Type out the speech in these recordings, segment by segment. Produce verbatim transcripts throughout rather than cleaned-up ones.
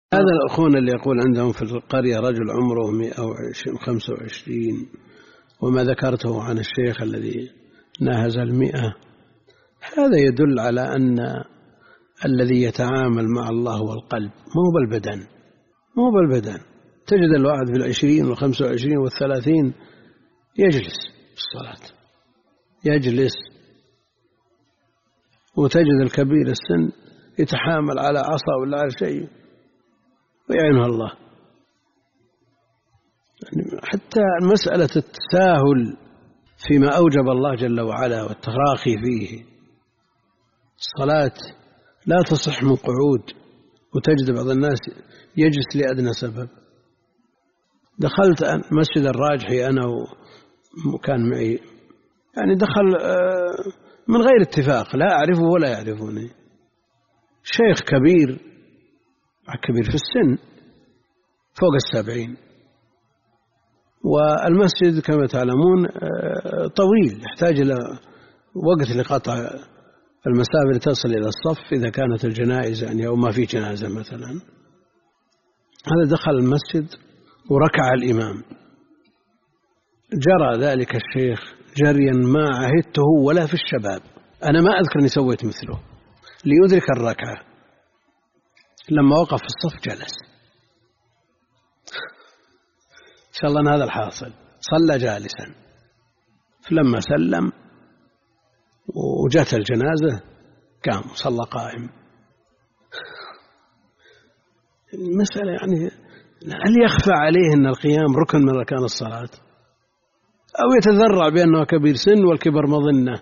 هذا الأخونا اللي يقول عندهم في القرية رجل عمره مئة وخمسة وعشرين وما ذكرته عن الشيخ الذي ناهز المئة، هذا يدل على أن الذي يتعامل مع الله هو القلب مو بالبدن، مو بالبدن. تجد الواحد في العشرين والخمسة وعشرين والثلاثين يجلس في الصلاة، يجلس، وتجد الكبير السن يتحامل على عصا ولا على شيء ويعينه الله. يعني حتى مسألة التساهل فيما أوجب الله جل وعلا والتراخي فيه، الصلاة لا تصح من قعود، وتجد بعض الناس يجلس لأدنى سبب. دخلت مسجد الراجحي أنا وكان معي، يعني دخل من غير اتفاق، لا أعرفه ولا يعرفوني، شيخ كبير كبير في السن فوق السبعين، والمسجد كما تعلمون طويل يحتاج إلى وقت لقطع المسافة اللي تصل إلى الصف إذا كانت الجنائز يعني أو ما في جنازة مثلا. هذا دخل المسجد وركع الإمام، جرى ذلك الشيخ جريا ما عهدته ولا في الشباب، أنا ما أذكر أني سويت مثله، ليدرك الركعة. لما وقف في الصف جلس، إن شاء الله أن هذا الحاصل، صلى جالسا، فلما سلم وجات الجنازة قام صلى قائم. المسألة يعني هل يخفى عليه أن القيام ركن من أركان الصلاة، أو يتذرع بأنه كبير سن والكبر مظنة؟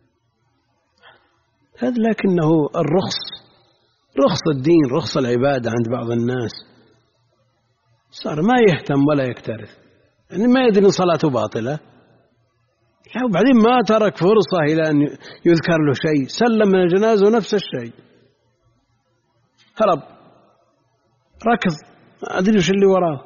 هذا لكنه الرخص، رخص الدين، رخص العبادة عند بعض الناس، صار ما يهتم ولا يكترث، يعني ما يدري صلاته باطلة، وبعدين ما ترك فرصة إلى أن يذكر له شيء، سلم من الجنازة ونفس الشيء، هرب ركض، ما أدري وش اللي وراه.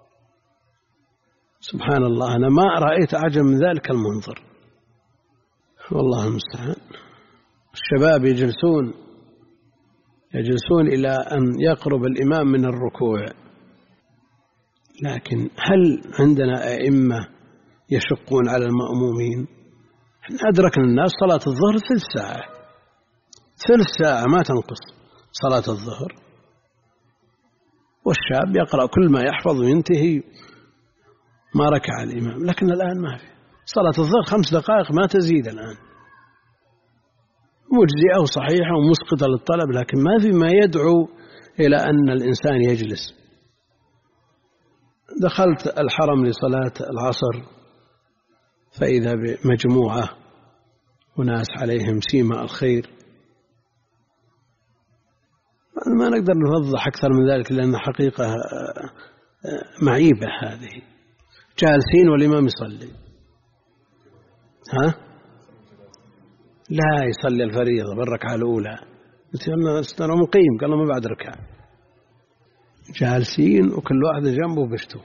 سبحان الله، أنا ما رأيت أعجب من ذلك المنظر، والله المستعان. الشباب يجلسون يجلسون إلى أن يقرب الإمام من الركوع، لكن هل عندنا أئمة يشقون على المأمومين؟ احنا أدركنا الناس صلاة الظهر ثلث ساعة، ثلث ساعة ما تنقص صلاة الظهر، والشاب يقرأ كل ما يحفظ وينتهي ما ركع الإمام. لكن الآن ما في، صلاة الظهر خمس دقائق ما تزيد الآن، مجزئة وصحيحة ومسقطة للطلب، لكن ما في ما يدعو إلى أن الإنسان يجلس. دخلت الحرم لصلاة العصر فإذا بمجموعة وناس عليهم سيما الخير، ما نقدر نوضح أكثر من ذلك لأن حقيقة معيبة هذه، جالسين والإمام يصلي، ها لا يصلي الفريضة بالركعة الأولى، قلت له أنا مقيم، قال له ما بعد ركعة، جالسين وكل واحد جنبه بشته،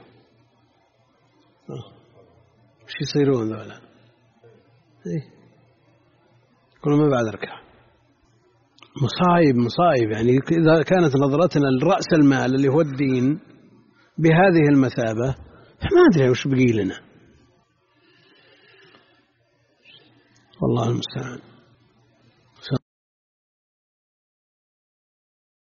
وش يصيرون ذولا؟ إيه؟ كل ما بعد ركعة، مصايب مصايب. يعني إذا كانت نظرتنا لرأس المال اللي هو الدين بهذه المثابة، فما أدري وش بقي لنا، والله المستعان.